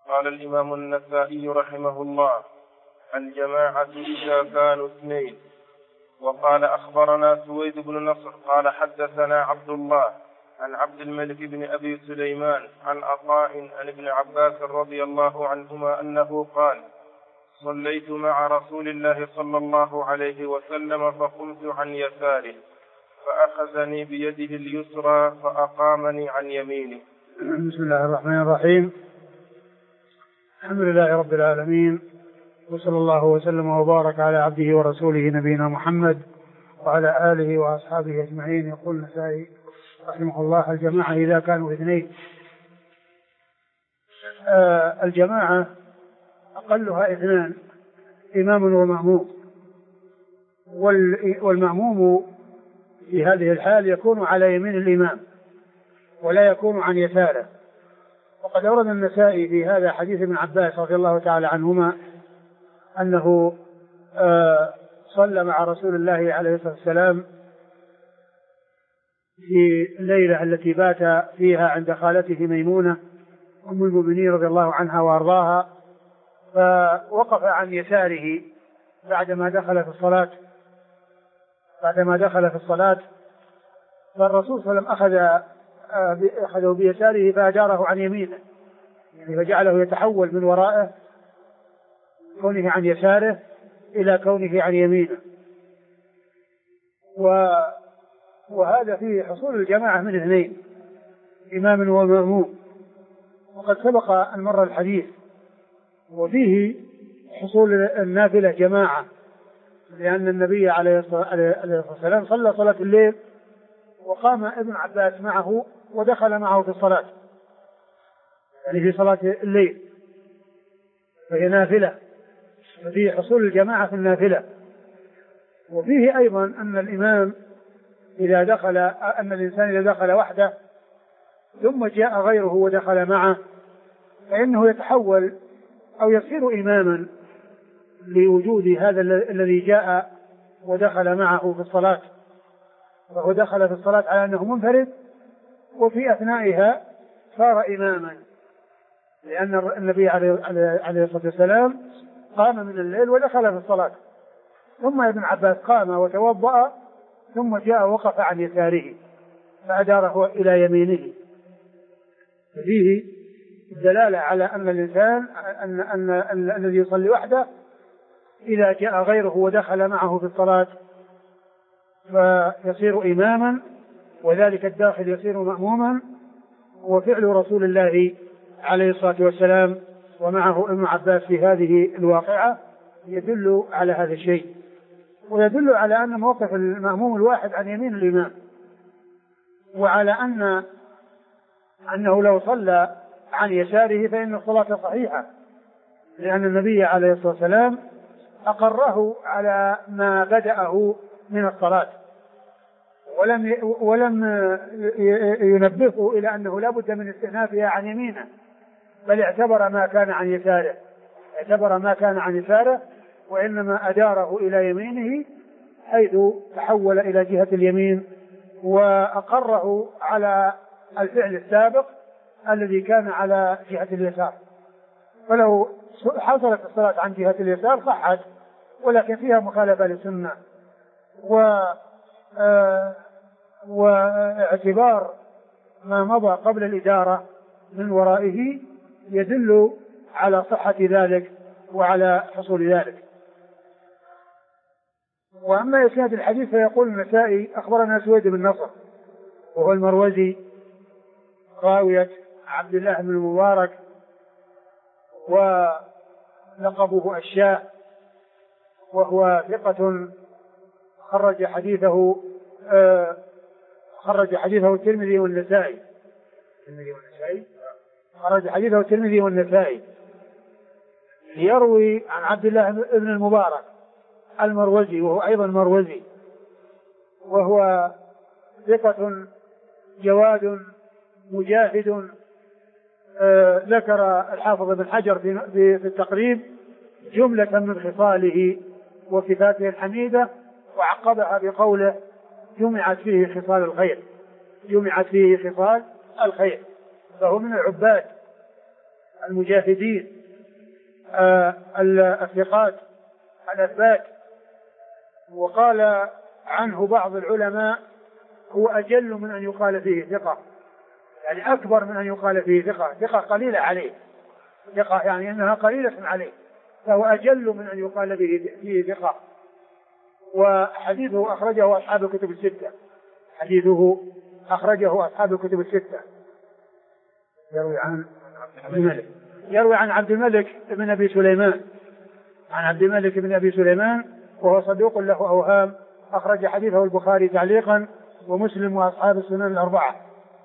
قال الإمام النسائي رحمه الله: الجماعة إذا كانوا اثنين. وقال: أخبرنا سويد بن نصر قال حدثنا عبد الله عن عبد الملك بن أبي سليمان عن عطاء عن ابن عباس رضي الله عنهما أنه قال: صليت مع رسول الله صلى الله عليه وسلم فقمت عن يساره فأخذني بيده اليسرى فأقامني عن يمينه. بسم الله الرحمن الرحيم. الحمد لله رب العالمين، وصلى الله وسلم وبارك على عبده ورسوله نبينا محمد وعلى آله وأصحابه أجمعين. يقول النسائي رحمه الله: الجماعة إذا كانوا اثنين. الجماعة أقلها اثنان، إمام ومأموم، والمأموم في هذه الحال يكون على يمين الإمام ولا يكون عن يساره. وقد أورد النسائي في هذا حديث ابن عباس رضي الله تعالى عنهما أنه صلى مع رسول الله عليه الصلاة والسلام في الليلة التي بات فيها عند خالته ميمونة أم المؤمنين رضي الله عنها وأرضاها، فوقف عن يساره بعدما دخل في الصلاة. فالرسول صلى الله عليه وسلم أخذه بيساره فأجاره عن يمينه، يعني فجعله يتحول من ورائه كونه عن يساره إلى كونه عن يمينه. وهذا فيه حصول الجماعة من اثنين، إمام ومأموم، وقد سبق أن مر الحديث. وفيه حصول النافلة جماعة، لأن النبي عليه الصلاة والسلام صلى صلاة الليل وقام ابن عباس معه ودخل معه في الصلاة، يعني في صلاة الليل، فهي نافلة، ففيه حصول الجماعة في النافلة. وفيه أيضا أن الإمام أن الإنسان إذا دخل وحده ثم جاء غيره ودخل معه فإنه يتحول أو يصير إماما لوجود هذا الذي جاء ودخل معه في الصلاة، فهو دخل في الصلاة على أنه منفرد، وفي أثنائها صار إماما، لأن النبي عليه الصلاة والسلام قام من الليل ودخل في الصلاة، ثم ابن عباس قام وتوضأ ثم جاء وقف عن يساره فأداره إلى يمينه. فيه الدلالة على أن الإنسان أن الذي يصلي وحده إذا جاء غيره ودخل معه في الصلاة فيصير إماما، وذلك الداخل يصير مأموما. وفعل رسول الله عليه الصلاة والسلام ومعه ابن عباس في هذه الواقعة يدل على هذا الشيء، ويدل على أن موقف المأموم الواحد عن يمين الإمام، وعلى أنه لو صلى عن يساره فإن الصلاة صحيحة، لأن النبي عليه الصلاة والسلام أقره على ما بدأه من الصلاة، ولم ينبهه إلى أنه لا بد من استئنافها عن يمينه، بل اعتبر ما كان عن يساره وإنما أداره إلى يمينه، حيث تحول إلى جهة اليمين، وأقره على الفعل السابق الذي كان على جهة اليسار. فلو حصلت الصلاة عن جهة اليسار صحت، ولكن فيها مخالفة للسنة. واعتبار ما مضى قبل الإدارة من ورائه يدل على صحة ذلك وعلى حصول ذلك. وأما إسناد الحديث فيقول النسائي: أخبرنا سويد بن نصر وهو المروزي راوية عبد الله بن المبارك، ولقبه الشاء، وهو ثقة خرج حديثه الترمذي والنسائي. يروي عن عبد الله بن المبارك المروزي، وهو أيضا مروزي، وهو ثقة جواد مجاهد. ذكر الحافظ ابن حجر في التقريب جملة من خصاله وصفاته الحميدة، وعقبها بقوله: جمعت فيه خصال الخير. فهو من العباد المجاهدين الثقات الأثبات. وقال عنه بعض العلماء هو أجل من أن يقال فيه ثقة، يعني أكبر من أن يقال فيه ثقة، ثقة قليلة عليه، ثقة يعني أنها قليلة عليه، فهو أجل من أن يقال فيه ثقة. وحديثه أخرجه أصحاب الكتب الستة، حديثه أخرجه أصحاب الكتب الستة. يروي عن عبد الملك بن أبي سليمان، عن عبد الملك بن أبي سليمان وهو صدوق له أوهام، أخرج حديثه البخاري تعليقا ومسلم وأصحاب السنن الأربعة.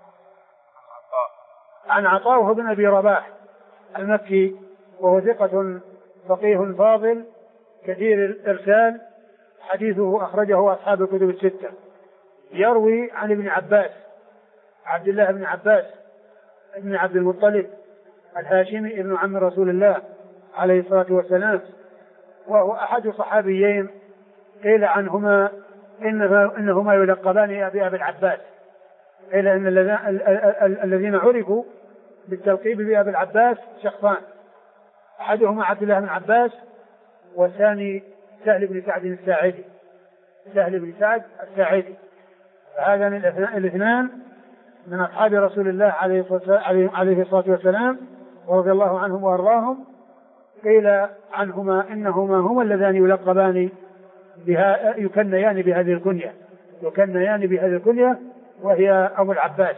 عن عطاء بن أبي رباح المكي وهو ثقة فقيه فاضل كثير الإرسال، حديثه أخرجه أصحاب الكتب الستة. يروي عن ابن عباس عبد الله بن عباس ابن عبد المطلب الهاشمي ابن عم رسول الله عليه الصلاة والسلام، وهو أحد صحابيين قيل عنهما إنهما يلقبان بأبي العباس، قيل إن الذين عرفوا بالتلقيب بأبي العباس شخصان، أحدهما عبد الله بن عباس والثاني سهل بن سعد الساعدي، سهل بن سعد الساعدي. هذان الاثنان من أصحاب رسول الله عليه الصلاة والسلام ورضي الله عنهم وأرضاهم، قيل عنهما إنهما هما اللذان يلقبان بها يكنيان بهذه الكنية وهي أبو العباس.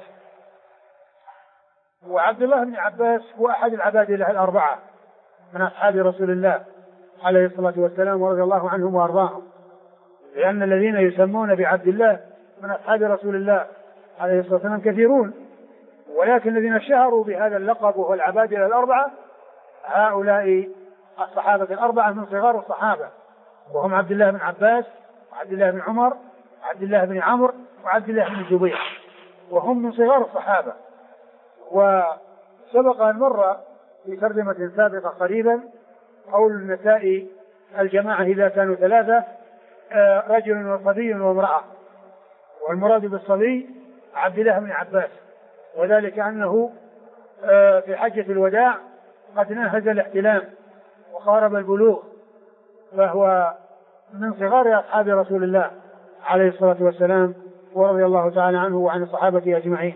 وعبد الله بن عباس هو أحد العباد له الأربعة من أصحاب رسول الله عليه الصلاة والسلام ورضي الله عنهم وأرضاهم، لأن الذين يسمون بعبد الله من أصحاب رسول الله عليه الصلاة والسلام كثيرون، ولكن الذين شهروا بهذا اللقب وهو العباد له الأربعة هؤلاء الصحابة الأربعة من صغار الصحابة، وهم عبد الله بن عباس وعبد الله بن عمر وعبد الله بن عمرو وعبد الله بن الزبير، وهم من صغار الصحابة. وسبق أن مر في ترجمة سابقة قريبا قول النسائي الجماعة إذا كانوا ثلاثة رجل وصبي وامرأة، والمراد بالصبي عبد الله بن عباس، وذلك أنه في حجة الوداع قد ناهز الاحتلام وقارب البلوغ، فهو من صغار أصحاب رسول الله عليه الصلاة والسلام ورضي الله تعالى عنه وعن الصحابة أجمعين.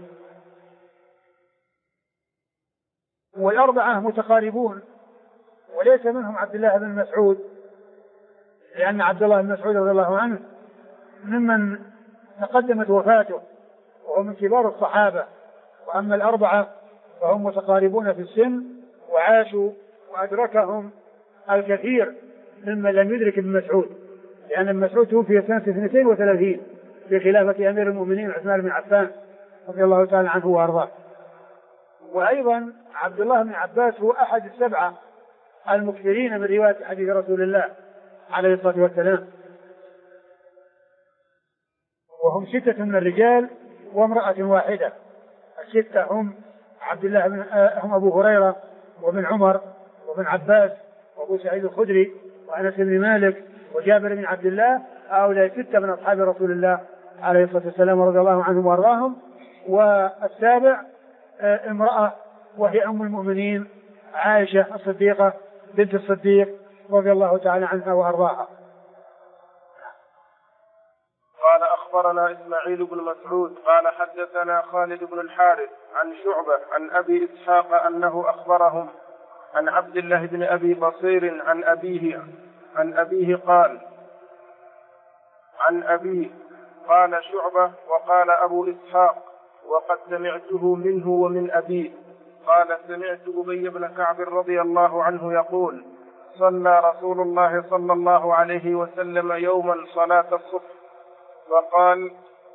والأربعة متقاربون، وليس منهم عبد الله بن مسعود، لأن عبد الله بن مسعود رضي الله عنه ممن تقدمت وفاته وهو من كبار الصحابة، وأما الأربعة فهم متقاربون في السن وعاشوا وأدركهم الكثير ممن لم يدرك ابن مسعود، لأن ابن مسعود توفي سنة 32 في خلافة أمير المؤمنين عثمان بن عفان رضي الله تعالى عنه وأرضاه. وأيضا عبد الله بن عباس هو أحد السبعة المكثرين من رواية حديث رسول الله عليه الصلاة والسلام، وهم 6 من الرجال وامرأة واحدة. الستة هم عبد الله هم أبو هريرة وابن عمر وابن عباس وأبو سعيد الخدري وأنس بن مالك وجابر بن عبد الله، هؤلاء 6 من أصحاب رسول الله عليه الصلاة والسلام ورضي الله عنهم وأرضاهم. والسابع امرأة وهي أم المؤمنين عائشة الصديقة بنت الصديق رضي الله تعالى عنها وأرضاها. قال أخبرنا إسماعيل بن مسعود قال حدثنا خالد بن الحارث عن شعبة عن أبي إسحاق أنه أخبرهم عن عبد الله بن أبي بصير عن أبيه قال شعبة وقال أبو إسحاق وقد سمعته منه ومن أبيه قال سمعت أبي بن كعب رضي الله عنه يقول صلى رسول الله صلى الله عليه وسلم يوما صلاة الصبح فقال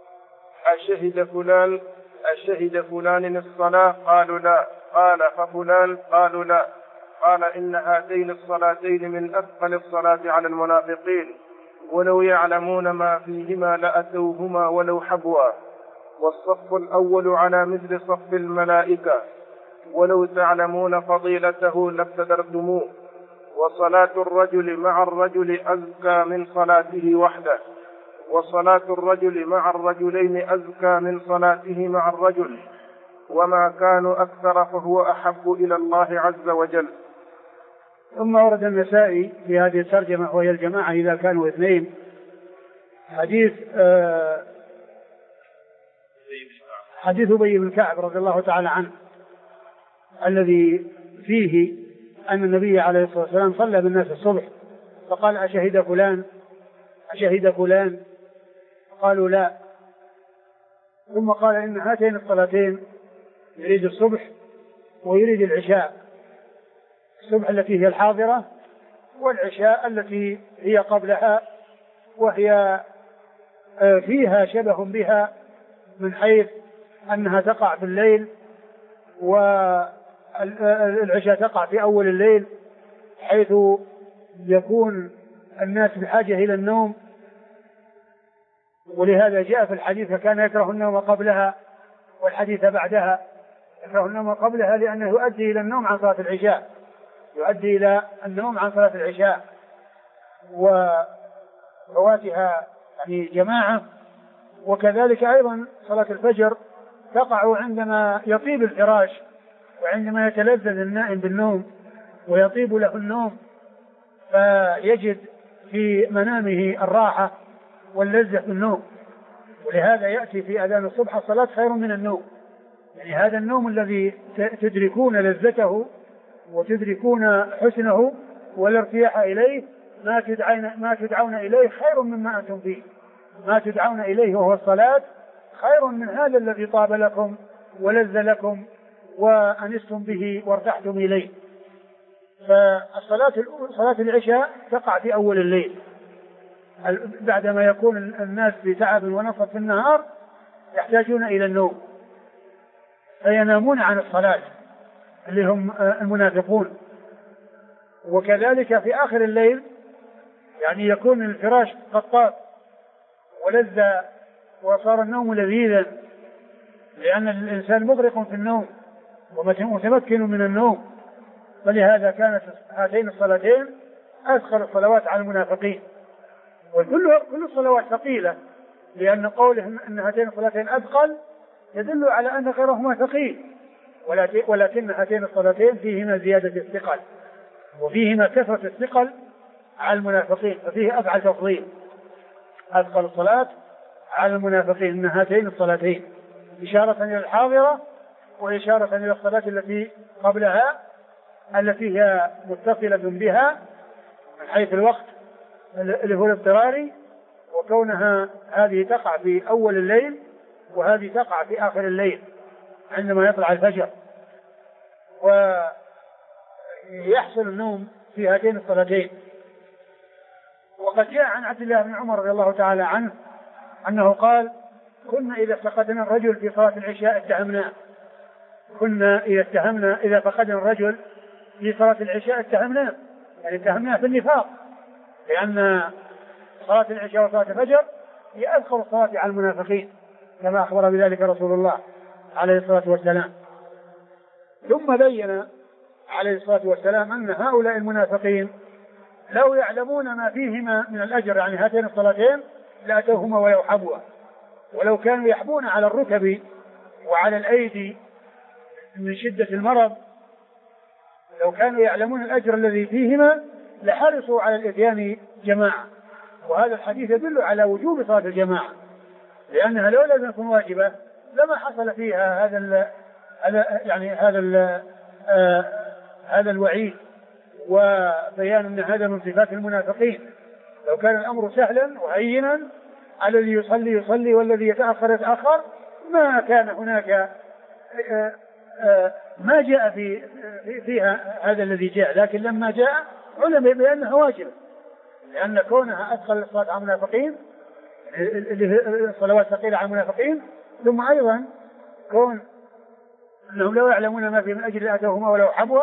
أشهد فلان الصلاة؟ قالوا لا. قال ففلان؟ قالوا لا. قال إن هاتين الصلاتين من أثقل الصلاة على المنافقين ولو يعلمون ما فيهما لأتوهما ولو حبوا، والصف الأول على مثل صف الملائكة ولو تعلمون فضيلته لابتدرتموه، وصلاة الرجل مع الرجل أزكى من صلاته وحده، وصلاة الرجل مع الرجلين أزكى من صلاته مع الرجل، وما كانوا أكثر فهو أحب إلى الله عز وجل. ثم ورد النسائي في هذه الترجمة وهي الجماعة إذا كانوا اثنين حديث أبي بن كعب رضي الله تعالى عنه الذي فيه أن النبي عليه الصلاة والسلام صلى بالناس الصبح فقال أشهد فلان قالوا لا، ثم قال إن هاتين الصلاتين يريد الصبح ويريد العشاء، الصبح التي هي الحاضرة والعشاء التي هي قبلها، وهي فيها شبه بها من حيث أنها تقع في الليل والعشاء تقع في أول الليل حيث يكون الناس بحاجة إلى النوم، ولهذا جاء في الحديث كان يكره النوم قبلها والحديث بعدها. يكره النوم قبلها لأنه يؤدي إلى النوم عن صلاة العشاء، يؤدي إلى النوم عن صلاة العشاء وفواتها يعني جماعة. وكذلك أيضا صلاة الفجر تقع عندما يطيب الفراش وعندما يتلذذ النائم بالنوم ويطيب له النوم فيجد في منامه الراحة واللذة في النوم، ولهذا يأتي في أذان الصبح الصلاة خير من النوم. يعني هذا النوم الذي تدركون لذته وتدركون حسنه والارتياح إليه ما تدعون إليه خير مما أنتم فيه، ما تدعون إليه وهو الصلاة خير من هذا الذي طاب لكم ولذ لكم وأنستم به وارتحتم إليه. صلاة العشاء تقع في أول الليل بعدما يكون الناس في تعب ونصب في النهار يحتاجون إلى النوم فينامون عن الصلاة اللي هم المنافقون. وكذلك في آخر الليل يعني يكون الفراش قد طاب ولذ وصار النوم لذيذا، لأن الإنسان مغرق في النوم ومتمكن من النوم، فلهذا كانت هاتين الصلاتين أثقل الصلوات على المنافقين. وكل الصلوات ثقيلة، لأن قولهم أن هاتين الصلاتين أثقل يدل على أن غيرهما ثقيل، ولكن هاتين الصلاتين فيهما زيادة الثقل وفيهما كثرة الثقل على المنافقين، ففيه أفعل تفضيل أثقل الصلاة على المنافقين من هاتين الصلاتين، إشارة إلى الحاضرة وإشارة إلى الصلاة التي قبلها التي هي متصلة بها من حيث الوقت اللي هو الاضطراري، وكونها هذه تقع في أول الليل وهذه تقع في آخر الليل عندما يطلع الفجر، ويحصل النوم في هاتين الصلاتين. وقد جاء عن عبد الله بن عمر رضي الله تعالى عنه أنه قال: كنا إذا فقدنا الرجل في صلاة العشاء اتهمناه، إذا فقدنا الرجل في صلاة العشاء اتهمناه، يعني اتهمناه في النفاق، لأن صلاة العشاء وصلاة الفجر هي أثقل الصلاة على المنافقين كما أخبر بذلك رسول الله عليه الصلاة والسلام. ثم بين عليه الصلاة والسلام أن هؤلاء المنافقين لو يعلمون ما فيهما من الأجر، يعني هاتين الصلاتين، لأتوهما ولو حبوا، ولو كانوا يحبون على الركب وعلى الأيدي من شدة المرض، لو كانوا يعلمون الأجر الذي فيهما لحرصوا على الإتيان جماعة. وهذا الحديث يدل على وجوب صلاة الجماعة، لأنها لو لم تكن واجبة لما حصل فيها هذا الوعيد وبيان أن هذا من صفات المنافقين. لو كان الأمر سهلا وهينا، الذي يصلي والذي يتأخر ما كان هناك ما جاء فيها هذا الذي جاء، لكن لما جاء علم بأنها واجبة، لأن كونها أثقل الصلاة على المنافقين، الصلوات ثقيلة على المنافقين، ثم أيضا كون أنهم لو يعلمون ما في من أجل أتوهما ولو حبوا.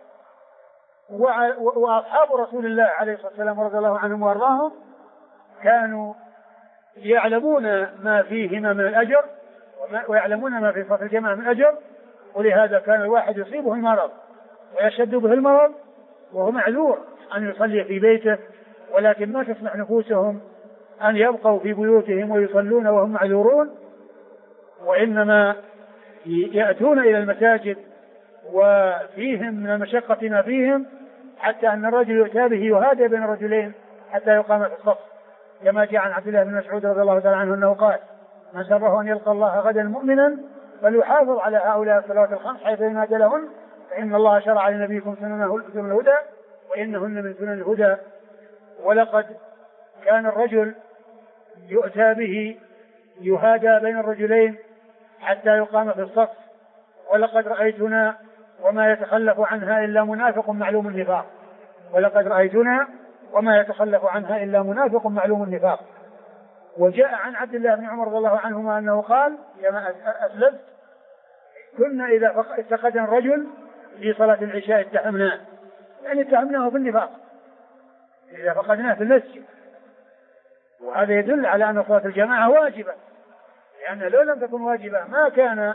وأصحاب رسول الله عليه الصلاة والسلام رضي الله عنهم وأرضاهم كانوا يعلمون ما فيهما من الأجر ويعلمون ما في صلاة الجماعة من الأجر، ولهذا كان الواحد يصيبه المرض ويشد به المرض وهو معذور أن يصلي في بيته، ولكن ما تسمح نفوسهم أن يبقوا في بيوتهم ويصلون وهم معذورون، وإنما يأتون إلى المساجد وفيهم من المشقة ما فيهم، حتى أن الرجل يؤتى به يهادى بين الرجلين حتى يقام في الصف، كما جاء عن عبد الله بن مسعود رضي الله تعالى عنه أنه قال: من سره أن يلقى الله غدا مؤمنا فليحافظ على هؤلاء الصلوات الخمس حيث ينادى لهن، فإن الله شرع لنبيكم سنن الهدى وإنهن من سنن الهدى. ولقد كان الرجل يؤتى به يهادى بين الرجلين حتى يقام في الصف، ولقد رأيتنا وما يتخلف عنها إلا منافق معلوم النفاق، ولقد رأيتنا وما يتخلف عنها إلا منافق معلوم النفاق. وجاء عن عبد الله بن عمر رضي الله عنهما أنه قال: كما أسلفت كنا إذا اتخذنا الرجل في صلاة العشاء اتهمناه، يعني اتهمناه بالنفاق إذا فقدناه في المسجد. وهذا يدل على أن صلاة الجماعة واجبة، لأن لو لم تكن واجبة ما كان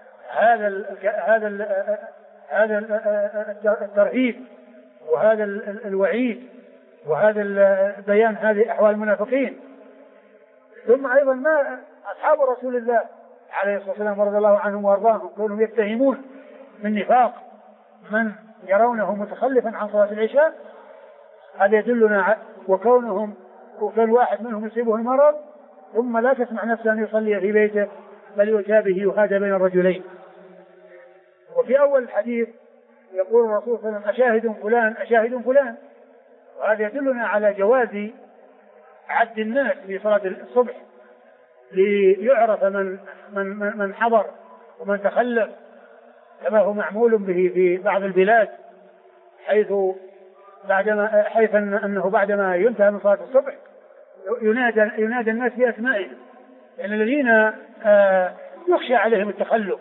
هذا الترهيب وهذا الوعيد وهذا بيان هذه أحوال المنافقين. ثم أيضا ما أصحاب رسول الله عليه الصلاة والسلام رضي الله عنهم وأرضاهم كانوا يتهمون من نفاق من يرونه متخلفا عن صلاة العشاء. هذا يدلنا وكان واحد منهم يصيبه المرض ثم لا تسمع نفسه أن يصلي في بيته بل يؤتى به يهادى بين الرجلين. وفي أول الحديث يقول الرسول صلى الله عليه وسلم: أشاهد فلان أشاهد فلان. وهذا يدلنا على جواز عد الناس في صلاة الصبح ليعرف من حضر ومن تخلف، كما هو معمول به في بعض البلاد، حيث أنه بعدما ينتهي من صلاة الصبح ينادى الناس بأسمائهم، لأن الذين يخشى عليهم التخلف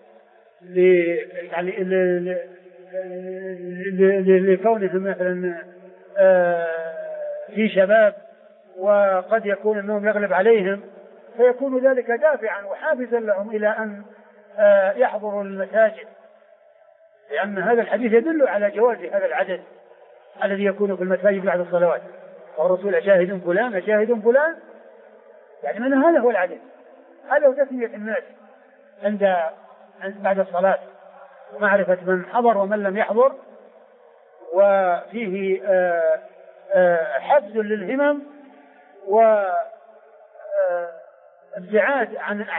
لكونهم مثلا في شباب وقد يكون النوم يغلب عليهم، فيكون ذلك دافعا وحافزا لهم إلى أن يحضروا المساجد، لأن هذا الحديث يدل على جواز هذا العدد الذي يكون في المساجد بعد الصلوات. والرسول: أشاهد فلان أشاهد فلان، يعني من هذا هو العدد، هذا هو تسمية الناس بعد الصلاة، ومعرفة من حضر ومن لم يحضر. وفيه حفز للهمم وابتعاد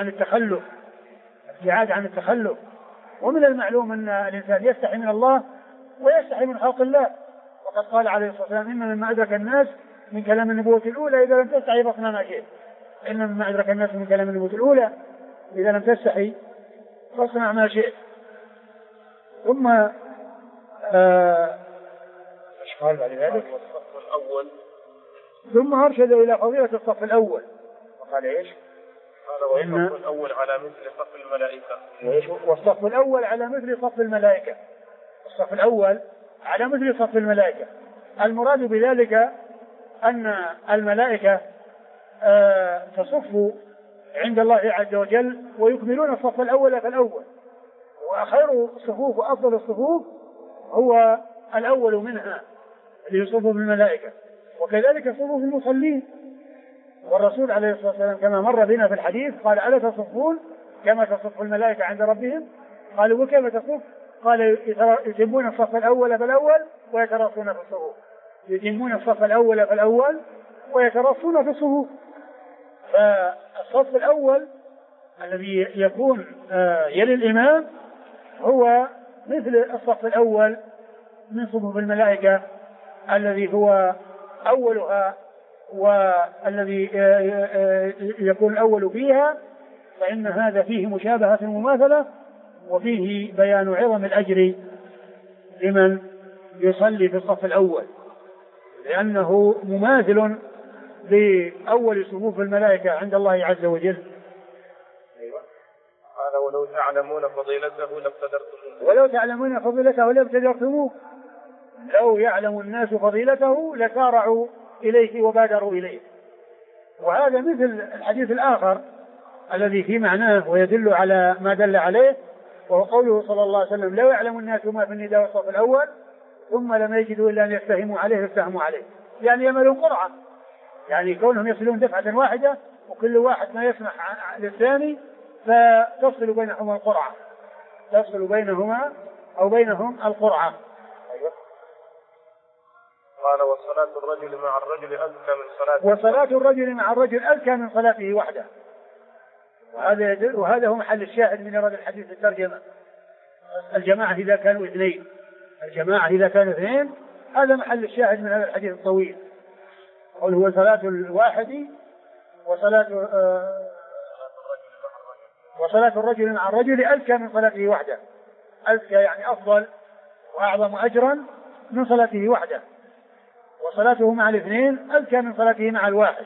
عن التخلف. ومن المعلوم أن الإنسان يستحي من الله ويستحي من خلق الله، وقد قال عليه الصلاة والسلام: إن مما أدرك الناس من كلام النبوة الأولى إذا لم تستحي فاصنع ما شئت. إن مما أدرك الناس من كلام النبوة الأولى إذا لم تستحي فاصنع ما شئت. ثم ايش قال بعد ذلك؟ ثم أرشد إلى فضيلة الصف الأول، وقال ايش؟ قال: والصف الأول على مثل صف الملائكة. والصف الأول على مثل صف الملائكة. الصف الأول على مثل صف الملائكة، المراد بذلك أن الملائكة تصف عند الله عز وجل ويكملون الصف الأول فالأول، وخير الصفوف وأفضل الصفوف هو الأول منها اللي يصف بالملائكة، وكذلك صفوف المصلين. والرسول عليه الصلاة والسلام كما مر بنا في الحديث قال: ألا تصفون كما تصف الملائكة عند ربهم؟ قالوا: وكيف تصف؟ قال: يتمون الصف الأول فالأول ويتراصون في الصفوف. يتمون الصف الأول فالأول ويتراصون في الصفوف. فالصف الأول الذي يكون يلي الإمام هو مثل الصف الأول من صفوف الملائكة الذي هو أولها والذي يكون الأول فيها، فإن هذا فيه مشابهة ومماثلة، وفيه بيان عظم الأجر لمن يصلي في الصف الأول، لأنه مماثل لأول صفوف الملائكة عند الله عز وجل. قال: ولو تعلمون فضيلته لابتدرتموه. ولو تعلمون فضيلته لابتدرتموه، لو يعلم الناس فضيلته لسارعوا إليه وبادروا إليه. وهذا مثل الحديث الآخر الذي في معناه ويدل على ما دل عليه، وهو قوله صلى الله عليه وسلم: لو يعلم الناس ما في النداء والصف الأول ثم لم يجدوا إلا أن يفتهموا عليه فافتهموا عليه، يعني يملون قرعة، يعني كونهم يصلون دفعة واحدة وكل واحد ما يسمح للثاني فتفصل بينهما القرعة، تفصل بينهما أو بينهم القرعة. أيوة. قال وصلاة الرجل مع الرجل أزكى من صلاته، وصلاة الرجل مع الرجل أزكى من صلاته وحده. وهذا هو محل الشاهد من إيراد الحديث في الترجمة. الجماعة إذا كانوا اثنين، الجماعة إذا كانوا اثنين، هذا محل الشاهد من هذا الحديث الطويل. قل هو صلاة الواحد وصلاة الرجل مع الرجل أزكى من صلاته وحده. أزكى يعني أفضل وأعظم أجرا من صلاته وحده، وصلاته مع الاثنين أزكى من صلاته مع الواحد.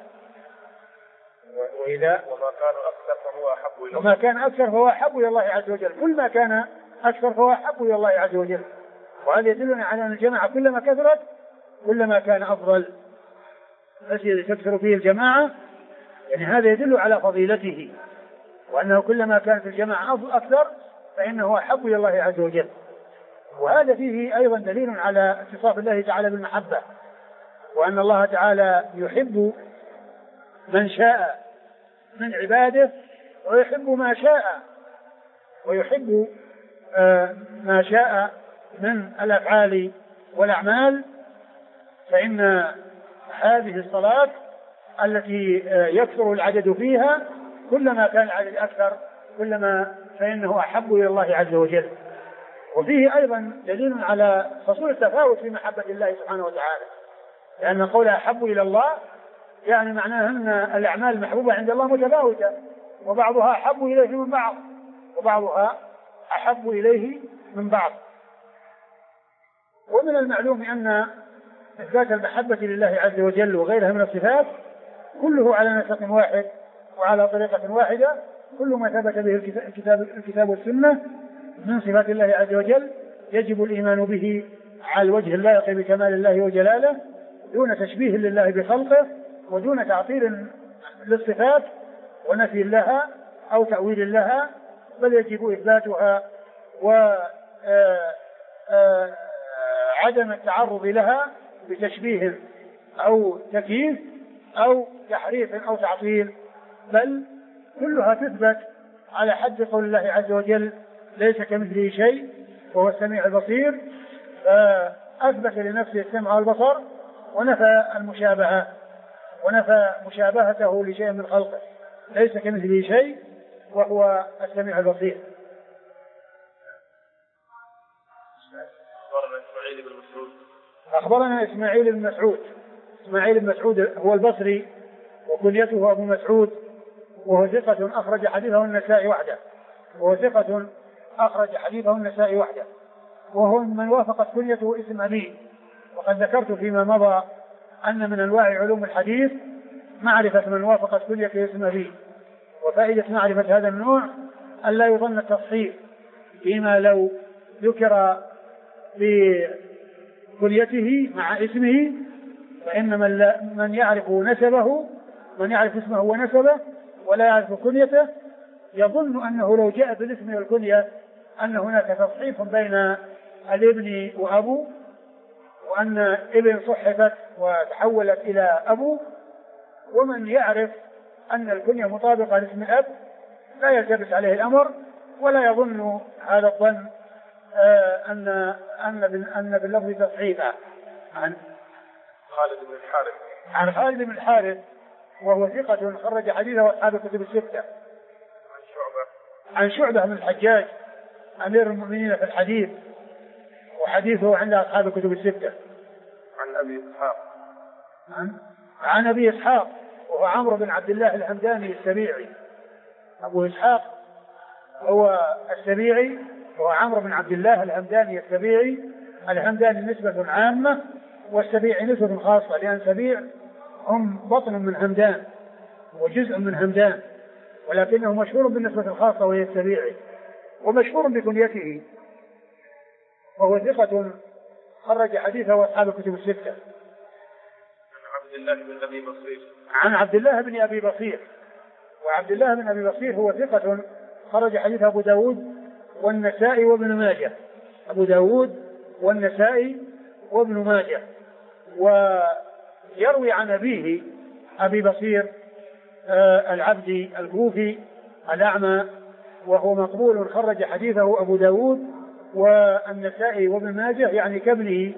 وما كان أكثر فهو أحب إلى الله عز وجل. كل ما كان أكثر فهو أحب إلى الله عز وجل. وهذا يدلنا على أن الجماعة كلما كثرت كلما كان أفضل. الذي تكثر فيه الجماعة يعني هذا يدل على فضيلته، وأنه كلما كانت الجماعة أكثر فإنه أحب إلى الله عز وجل. وهذا فيه أيضا دليل على اتصاف الله تعالى بالمحبة، وأن الله تعالى يحب من شاء من عباده ويحب ما شاء، ويحب ما شاء من الأفعال والأعمال. فإن هذه الصلاة التي يكثر العدد فيها كلما كان العدد أكثر كلما فإنه أحب إلى الله عز وجل. وفيه أيضا دليل على حصول التفاوت في محبة الله سبحانه وتعالى، لأن قول أحب إلى الله يعني معناه أن الأعمال المحبوبة عند الله متفاوتة، وبعضها أحب إليه من بعض وبعضها أحب إليه من بعض. ومن المعلوم أن إثبات المحبة لله عز وجل وغيرها من الصفات كله على نسق واحد وعلى طريقة واحدة، كل ما ثبت به الكتاب والسنة من صفات الله عز وجل يجب الإيمان به على الوجه اللائق بكمال الله وجلاله، دون تشبيه لله بخلقه ودون تعطيل للصفات ونفي لها أو تأويل لها، بل يجب إثباتها وعدم التعرض لها بتشبيه أو تكييف أو تحريف أو تعطيل، بل كلها تثبت على حد قول الله عز وجل ليس كمثله شيء وهو السميع البصير، فأثبت لنفسه السمع والبصر ونفى المشابهة ونفى مشابهته لشيء من خلقه، ليس كمثله شيء وهو السميع البصير. أخبرنا إسماعيل بن مسعود. إسماعيل بن مسعود هو البصري وكنيته أبو مسعود، وهو ثقة أخرج حديثه النسائي وحده، وهو من وافقت كنيته اسم أبيه. وقد ذكرت فيما مضى أن من أنواع علوم الحديث معرفة من وافقت كنيته اسم أبيه، وفائدة معرفة هذا النوع أن لا يظن التفصيل فيما لو ذكر بكنيته مع اسمه، فإن من يعرف نسبه، من يعرف اسمه ونسبه ولا يعرف كنيته يظن أنه لو جاء بالاسم والكنية أن هناك تصحيف بين الابن وأبو، وأن ابن صحفت وتحولت إلى أبو. ومن يعرف أن الكنية مطابقة لاسم الأب لا يلتبس عليه الأمر ولا يظن هذا الظن أن باللفظ تصحيفا. عن خالد بن الحارث وهو ثقة خرج حديثه أصحاب الكتب الستة. عن شعبة بن الحجاج أمير المؤمنين في الحديث، وحديثه عند أصحاب الكتب الستة. عن أبي إسحاق وهو عمرو بن عبد الله الهمداني السبيعي. أبو إسحاق هو السبيعي، وهو عمرو بن عبد الله الهمداني السبيعي. الهمداني نسبة عامة والسبيعي نسبة خاصة، لأن سبيع هم بطن من همدان وجزء من همدان، ولكنه مشهور بالنسبة الخاصة وهي السبيعي، ومشهور بكنيته، وهو ثقة خرج حديثه أصحاب الكتب الستة. عن عبد الله بن أبي بصير، وعبد الله بن أبي بصير هو ثقة خرج حديث أبو داود والنسائي وابن ماجه. أبو داود والنسائي وابن ماجه. ويروي عن أبيه أبي بصير العبدي الكوفي الأعمى وهو مقبول خرج حديثه أبو داود والنسائي وابن ماجه يعني كابنه.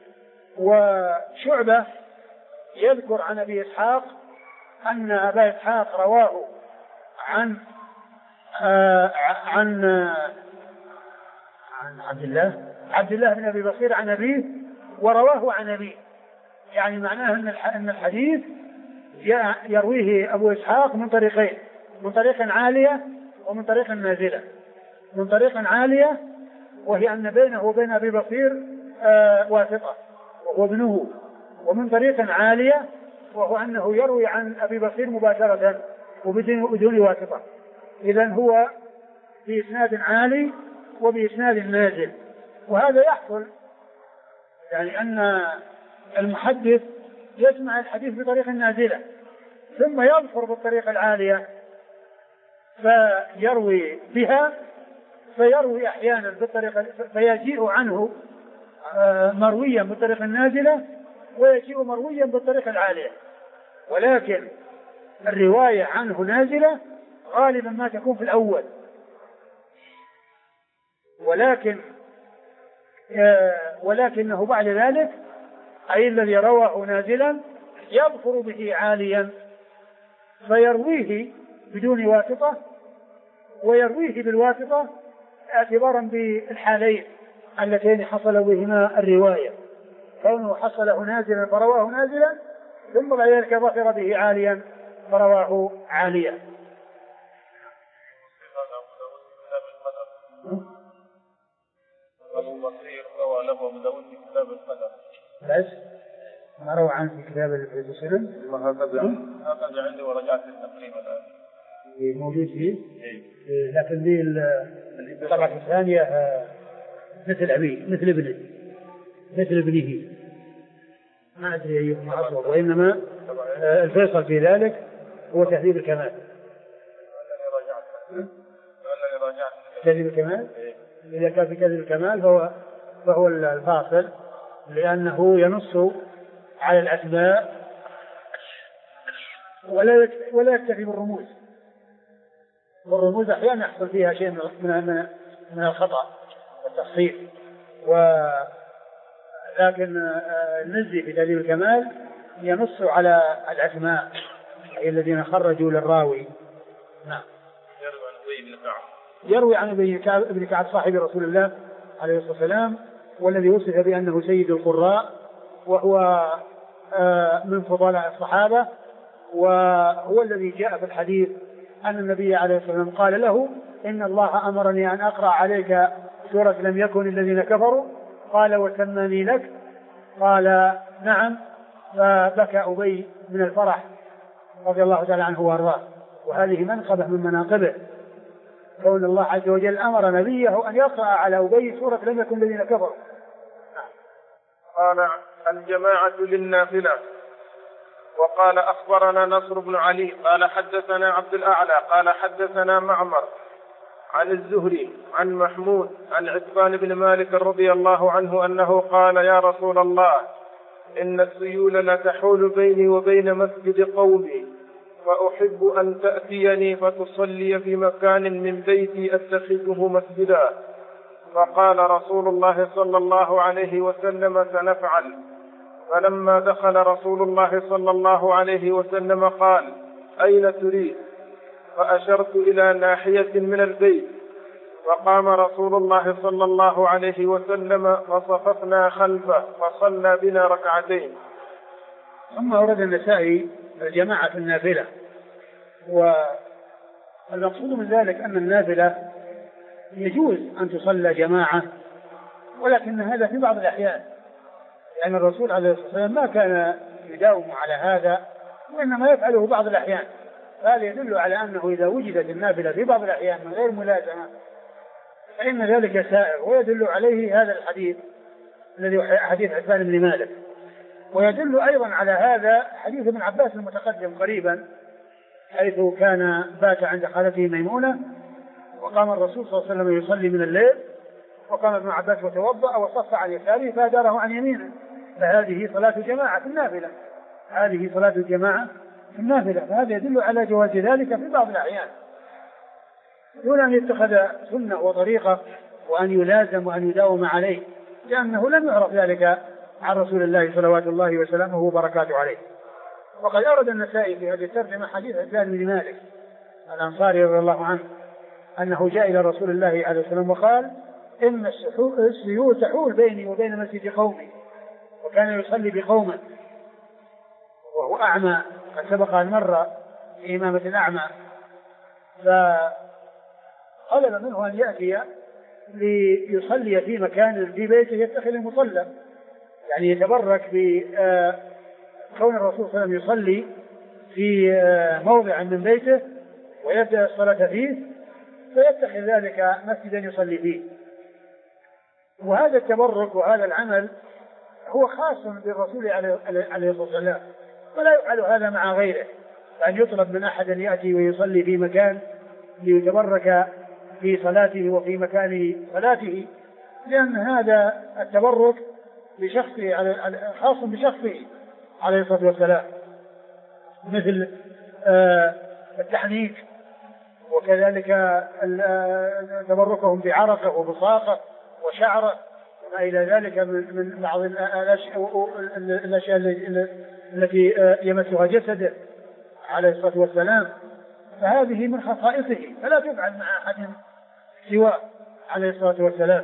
وشعبة يذكر عن أبي إسحاق أن أبا إسحاق رواه عن عبد الله بن أبي بصير عن أبيه ورواه عن أبيه، يعني معناه أن الحديث يرويه أبو إسحاق من طريقين، من طريق عالية ومن طريق نازلة. من طريق عالية وهي أن بينه وبين أبي بصير واسطة وهو ابنه، ومن طريق عالية وهو أنه يروي عن أبي بصير مباشرة وبدون واسطة. إذن هو بإسناد عالي وبإسناد نازل. وهذا يحصل يعني أن المحدث يسمع الحديث بطريق نازلة ثم يظفر بالطريقة العالية فيروي بها، فيروي أحيانا بالطريقة فيجيء عنه مرويا بالطريقة النازلة ويجيء مرويا بالطريقة العالية، ولكن الرواية عنه نازلة غالبا ما تكون في الأول، ولكنه بعد ذلك أي الذي رواه نازلا يظفر به عاليا فيرويه بدون واسطة ويرويه بالواسطة اعتبارا بالحالين اللتين حصل بهما الرواية، كونه حصله نازلا فرواه نازلا ثم بعد ذلك ظفر به عاليا فرواه عاليا. أبو بصير روى له أبو داود في كتاب القدر، بس ما روى عنه في كتاب السنن. هكذا عندي ورجعت التقريب الآن موجود فيه، لكن ذي الطبعة الثانية مثل أبيه مثل ابنه ما أدري أيهما أصوب، وإنما الفيصل في ذلك هو تهذيب الكمال. تهذيب الكمال إذا كان في تهذيب الكمال فهو الفاصل، لأنه ينص على الأسماء ولا يكتفي بالرموز، والرموز أحيانا يحصل فيها شيء من الخطأ والتخصيص، لكن المزي في تهذيب الكمال ينص على الأسماء أي الذين خرجوا للراوي. نعم. يروي عن ابن كعب صاحب رسول الله عليه الصلاة والسلام، والذي وصف بأنه سيد القراء، وهو من فضلاء الصحابة، وهو الذي جاء في الحديث أن النبي عليه الصلاة والسلام قال له إن الله أمرني أن أقرأ عليك سورة لم يكن الذين كفروا، قال وسماني لك، قال نعم، فبكى أبي من الفرح رضي الله تعالى عنه وارضاه. وهذه منقبة من مناقبه، كون الله عز وجل أمر نبيه أن يقرأ على أبي سورة لم يكن الذين كفروا. قال الجماعة للنافلة. وقال أخبرنا نصر بن علي قال حدثنا عبد الأعلى قال حدثنا معمر عن الزهري عن محمود عن عتبان بن مالك رضي الله عنه أنه قال يا رسول الله إن السيول لتحول بيني وبين مسجد قومي، فأحب أن تأتيني فتصلي في مكان من بيتي أتخذه مسجدا. فقال رسول الله صلى الله عليه وسلم سنفعل. فلما دخل رسول الله صلى الله عليه وسلم قال أين تريد؟ فأشرت إلى ناحية من البيت، فقام رسول الله صلى الله عليه وسلم فصففنا خلفه فصلى بنا ركعتين. ثم أورد النسائي الجماعة في النافلة، والمقصود من ذلك أن النافلة يجوز أن تصلى جماعة، ولكن هذا في بعض الأحيان، لأن الرسول عليه الصلاة والسلام ما كان يداوم على هذا، وإنما يفعله بعض الأحيان. هذا يدل على أنه إذا وجدت النافلة في بعض الأحيان من غير ملازمة فإن ذلك سائر، ويدل عليه هذا الحديث الذي حديث عتبان بن مالك. ويدل أيضا على هذا حديث ابن عباس المتقدم قريبا، حيث كان بات عند خالته ميمونة وقام الرسول صلى الله عليه وسلم يصلي من الليل، وقام ابن عباس وتوضأ وصف عن يساره فأداره عن يمينه، فهذه صلاة جماعة في النافلة، هذه صلاة الجماعة في النافلة، فهذا يدل على جواز ذلك في بعض الأحيان. دون أن يتخذ سنة وطريقة وأن يلازم وأن يداوم عليه، لأنه لم يعرف ذلك عن رسول الله صلوات الله وسلامه وبركاته عليه. وقد أورد النسائي في هذه الترجمة حديث عتبان بن مالك الأنصاري رضي الله عنه أنه جاء إلى رسول الله عليه السلام وقال: إن السيول تحول بيني وبين مسجد قومي، وكان يصلي بقومه وهو أعمى، قد سبق أن مر في إمامة الأعمى، فطلب منه أن يأتي ليصلي في مكان في بيته يتخذ المصلى، يعني يتبرك بكون الرسول صلى الله عليه وسلم يصلي في موضع من بيته ويبدأ الصلاة فيه، فيتخذ ذلك مسجدا يصلي فيه. وهذا التبرك وهذا العمل هو خاص بالرسول عليه الصلاة والسلام، ولا يفعل هذا مع غيره، فأن يطلب من أحد أن يأتي ويصلي في مكان ليتبرك في صلاته وفي مكان صلاته، لأن هذا التبرك بشخصه خاص بشخصه عليه الصلاة والسلام، مثل التحنيك، وكذلك تبركهم بعرقه وبصاقه وشعره وما إلى ذلك من بعض الأشياء التي يمسها جسده عليه الصلاة والسلام، فهذه من خصائصه فلا تفعل مع أحد سواه عليه الصلاة والسلام.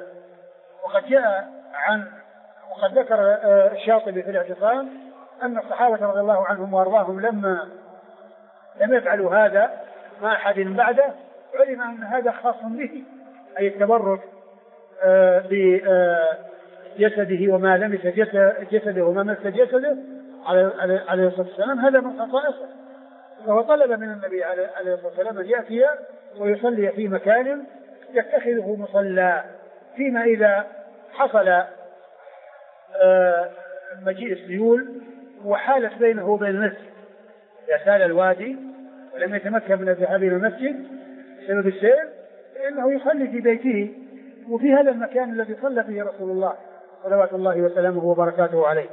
وقد ذكر الشاطبي في الاعتصام أن الصحابة رضي الله عنهم وأرضاهم لما لم يفعلوا هذا مع أحد بعده علم أن هذا خاص به، أي التبرك بجسده وما لمس جسده وما مس جسده عليه الصلاة والسلام، هذا من خصائصه. فهو طلب من النبي عليه الصلاة والسلام أن يأتي ويصلي في مكان يتخذه مصلى، فيما إذا حصل مجيء السيول وحالت بينه وبين المسجد، إذا سال الوادي ولم يتمكن من الذهاب إلى المسجد بسبب السيل، فإنه يصلي في بيته وفي هذا المكان الذي صلى فيه رسول الله صلوات الله وسلامه وبركاته عليه.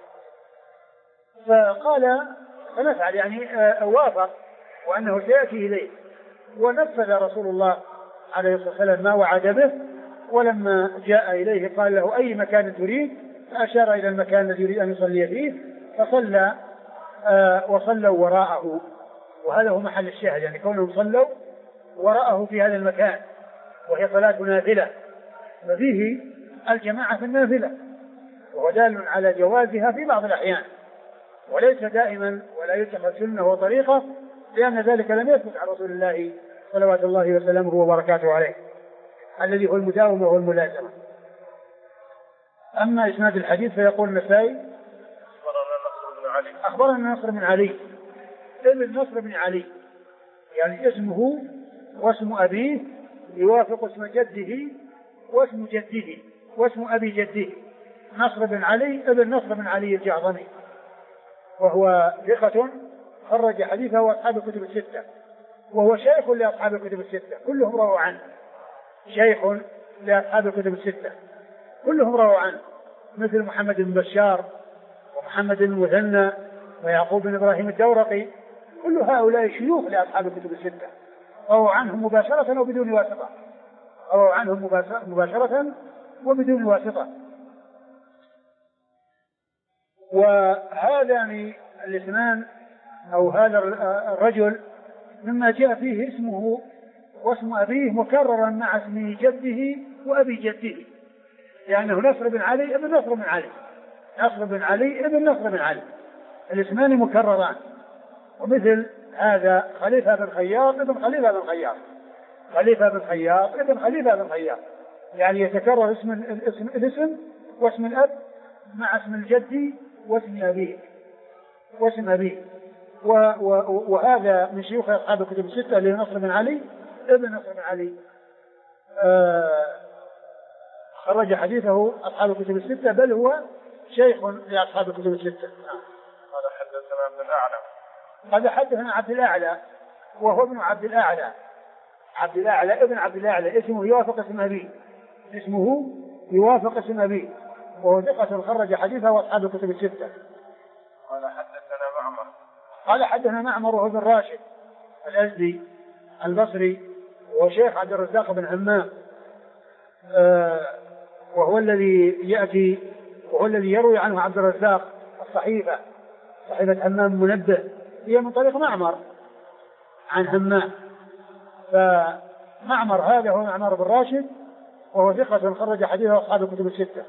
فقال فنفعل، يعني وافق وأنه سيأتي إليه، ونفذ رسول الله عليه الصلاة والسلام ما وعد به. ولما جاء إليه قال له: أي مكان تريد؟ فأشار إلى المكان الذي يريد أن يصلي فيه، فصلى وصلوا وراءه، وهذا هو محل الشاهد، يعني كونهم صلوا وراءه في هذا المكان، وهي صلاة نافلة، ففيه الجماعة في النافلة، وهو دال على جوازها في بعض الأحيان، وليس دائما، ولا يتخذ سنة وطريقة، لأن ذلك لم يثبت عن رسول الله صلوات الله وسلامه وبركاته عليه، الذي هو المداومة والملازمة. أما إسناد الحديث فيقول النسائي: أخبرنا نصر بن علي ابن نصر بن علي، يعني اسمه واسم أبيه يوافق اسم جده واسم جده واسم أبي جده، نصر بن علي ابن نصر بن علي الجعظمي، وهو ثقة خرج حديثه وأصحاب الكتب الستة، وهو شيخ لأصحاب الكتب الستة كلهم رووا عنه، شيخ لأصحاب الكتب الستة كلهم رووا عنه، مثل محمد بن بشار ومحمد بن مثنى ويعقوب بن إبراهيم الدورقي، كل هؤلاء شيوخ لأصحاب الكتب الستة، رووا عنهم مباشرة وبدون واسطة، رووا عنهم مباشرة وبدون واسطة. وهذان الاثنان أو هذا الرجل مما جاء فيه اسمه واسم أبيه مكررا مع اسم جده وأبي جده، لأنه نصر بن علي ابن نصر بن علي، نصر بن علي ابن نصر بن علي، الاسمان مكرران. ومثل هذا خليفة بن خياط ابن خليفة بن خياط، خليفة بن خياط ابن خليفة بن خياط، يعني يتكرر الاسم واسم الأب مع اسم الجد واسم أبيه وهذا من شيوخ أصحاب الكتب الستة اللي نصر بن علي ابن نصر بن علي، خرج حديثه أصحاب الكتب الستة، بل هو شيخ لأصحاب الكتب الستة. قال حدثنا عبد الأعلى، هذا حدثنا عبد الأعلى وهو ابن عبد الأعلى، عبد الأعلى ابن عبد الأعلى، اسمه يوافق اسم أبيه، اسمه يوافق اسم أبيه، وهو ثقة خرج حديثه وأصحاب الكتب الستة. قال حدثنا معمر، قال حدثنا معمر وهو بن راشد الأزدي البصري وهو شيخ عبد الرزاق بن همام، وهو الذي يأتي وهو الذي يروي عنه عبد الرزاق صحيفة همام منبه، هي من طريق معمر عن همام. فمعمر هذا هو معمر بن راشد، وهو ثقة خرج حديثه أصحاب الكتب الستة.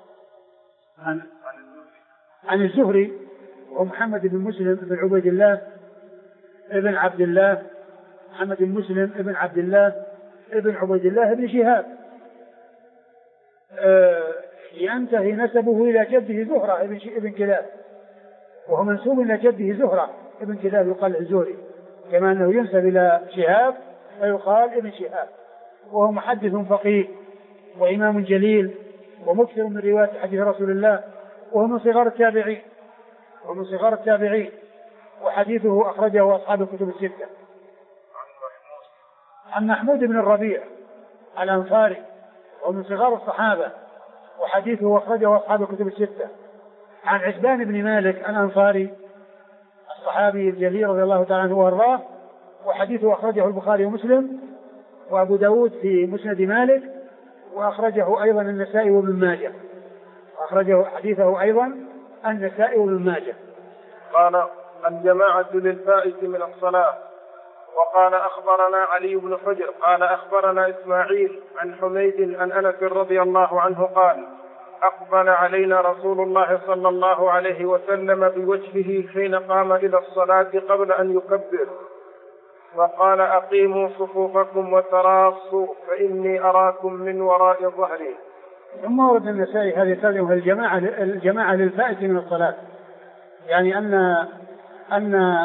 عن الزهري ومحمد بن مسلم بن عبيد الله ابن عبد الله، محمد بن مسلم ابن عبد الله ابن عبيد الله ابن شهاب، ينتهي نسبه إلى جده زهرة ابن كلاب، وهو منسوب إلى جده زهرة ابن كلاب يقال الزهري، كما أنه ينسب إلى شهاب ويقال ابن شهاب. وهو محدث فقيه وإمام جليل ومكثر من رواية حديث رسول الله، وهو من صغار التابعين، وحديثه أخرجه أصحاب الكتب الستة. عن محمود بن الربيع الأنصاري، ومن صغار الصحابة، وحديثه أخرجه أصحاب الكتب الستة. عن عتبان بن مالك الأنصاري الصحابي الجليل رضي الله تعالى عنه وارضاه، وحديثه أخرجه البخاري ومسلم وأبو داود في مسند مالك، وأخرجه أيضا النسائي وابن ماجه، أخرجه حديثه أيضا النسائي وابن ماجه. قال الجماعة للفائت من الصلاة. وقال أخبرنا علي بن حجر قال أخبرنا إسماعيل عن حميد عن أنس رضي الله عنه قال أقبل علينا رسول الله صلى الله عليه وسلم بوجهه حين قام إلى الصلاة قبل أن يكبر، وقال أقيموا صفوفكم وتراصوا فإني أراكم من وراء ظهري. ثم ورد النسائي هذه الترجمة الجماعة للفائت من الصلاة، يعني أن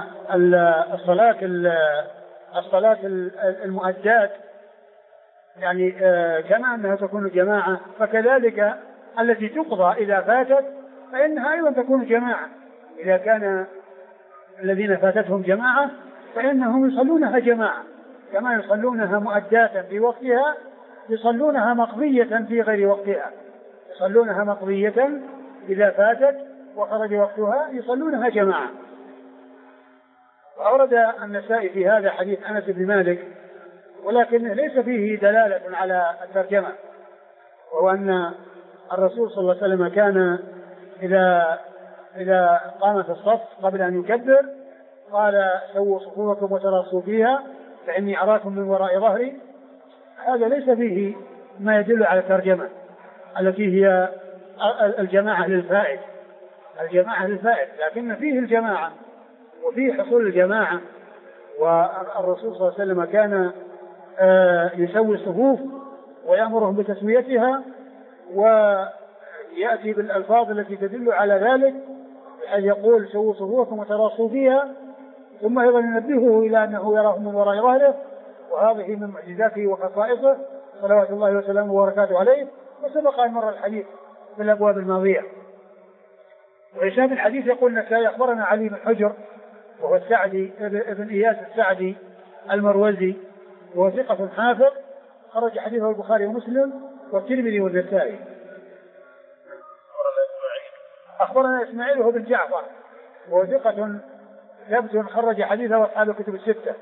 الصلاة المؤدات يعني كما أنها تكون جماعة، فكذلك التي تقضى إذا فاتت فإنها أيضا تكون جماعة. إذا كان الذين فاتتهم جماعة فإنهم يصلونها جماعة، كما يصلونها مؤداة في وقتها يصلونها مقضية في غير وقتها، يصلونها مقضية إذا فاتت وخرج وقتها يصلونها جماعة. وأورد النسائي في هذا حديث أنس بن مالك، ولكن ليس فيه دلالة على الترجمة، وهو أن الرسول صلى الله عليه وسلم كان إذا قام في الصف قبل أن يكبر قال سووا صفوفكم وتراصوا فيها فإني أراكم من وراء ظهري. هذا ليس فيه ما يدل على الترجمة التي هي الجماعة للفائت، لكن فيه الجماعة وفيه حصول الجماعة. والرسول صلى الله عليه وسلم كان يسوي الصفوف ويأمرهم بتسويتها، ويأتي بالألفاظ التي تدل على ذلك، أن يقول سووا صفوفكم وتراصوا فيها، ثم أيضا ينبهه إلى أنه يراهم من وراء ظهره، وهذه من معجزاته وخصائصه صلوات الله وسلامه وبركاته عليه، وسبق أن مر الحديث في الأبواب الماضية. وإسناد الحديث يقول النسائي أخبرنا علي بن حجر وهو السعدي ابن إياس السعدي المروزي، وهو ثقة حافظ خرج حديثه البخاري ومسلم والترمذي والنسائي. أخبرنا إسماعيل وهو بن جعفر وهو ثقة ثبت خرج حديثه أصحاب الكتب الستة.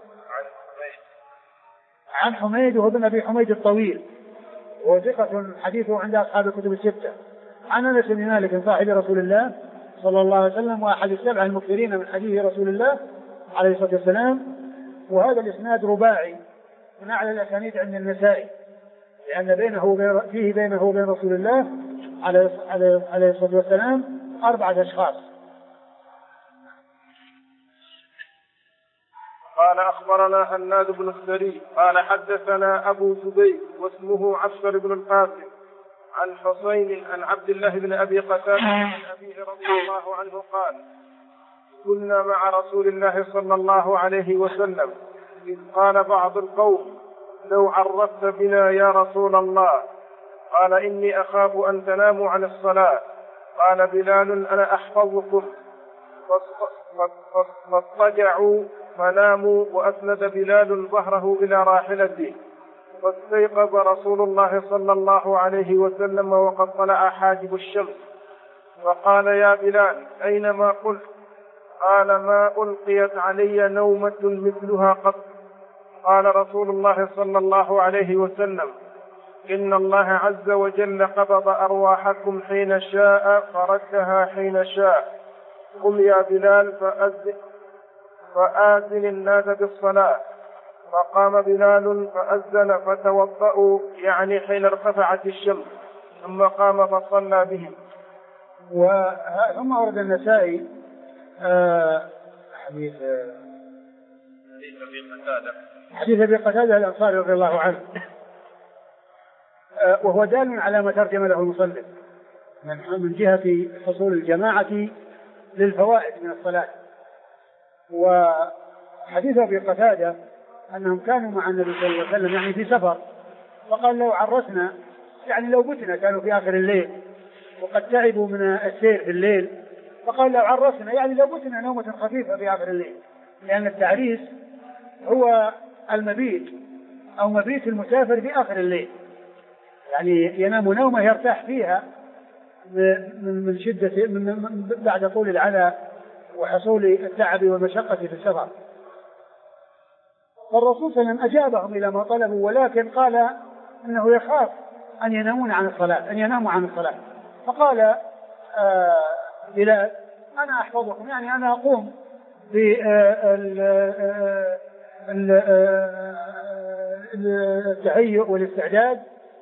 عن حميد وهو بن أبي حميد الطويل وهو ثقة حديثه عند أصحاب الكتب الستة. عن أنس بن مالك صاحب رسول الله صلى الله عليه وسلم وأحد السبع المكثرين من حديث رسول الله عليه الصلاة والسلام. وهذا الإسناد رباعي من أعلى الأسانيد عند النسائي، لأن فيه بينه وبين رسول الله عليه الصلاة والسلام 4 أشخاص. قال أخبرنا هناد بن السري قال حدثنا أبو زبير واسمه عبشر بن القاسم عن حسين عن عبد الله بن أبي قتادة عن أبيه رضي الله عنه قال كنا مع رسول الله صلى الله عليه وسلم إذ قال بعض القوم لو عرفت بنا يا رسول الله، قال إني أخاف أن تناموا عن الصلاة. قال بلال أنا أحفظكم، فاضطجعوا فناموا، وأسند بلال ظهره إلى راحلته، فاستيقظ رسول الله صلى الله عليه وسلم وقد طلع حاجب الشمس، فقال يا بلال أين ما قلت؟ قال ما ألقيت علي نومة مثلها قط. قال رسول الله صلى الله عليه وسلم: إن الله عز وجل قبض أرواحكم حين شاء فردها حين شاء. قم يا بلال فآذن الناس بالصلاة. فقام بلال فأذن فتوضأوا، يعني حين ارتفعت الشمس، ثم قام فصلى بهم. ثم ورد النسائي حديث أبي قتادة الأنصاري رضي الله عنه، وهو دال على ما ترجم له المصنف من جهة حصول الجماعة للفوائد من الصلاة. وحديث أبي قتادة أنهم كانوا مع النبي صلى الله عليه وسلم يعني في سفر، فقال لو عرسنا، يعني لو بتنا، كانوا في آخر الليل وقد تعبوا من السير في الليل، فقال لو عرسنا يعني لو بتنا نومة خفيفة في آخر الليل، لأن التعريس هو المبيت أو مبيت المسافر في آخر الليل، يعني ينام نومة يرتاح فيها من شدة بعد طول العناء وحصول التعب والمشقة في السفر. فالرسول صلى الله عليه وسلم أجابهم إلى ما طلبوا، ولكن قال أنه يخاف أن يناموا عن الصلاة. فقال بلال: أنا أحفظكم، يعني أنا أقوم بالتهيؤ والاستعداد،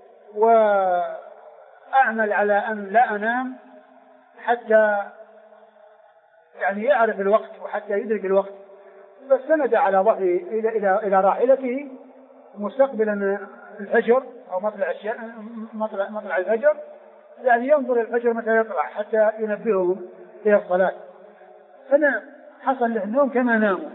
وأعمل على أن لا أنام حتى يعني يعرف الوقت وحتى يدرك الوقت. فاستند على ظهره إلى راحلته مستقبلا الفجر أو مطلع الفجر، يعني ينظر الفجر متى يطلع حتى ينبههم إلى الصلاة. فنام، حصل له النوم كما ناموا.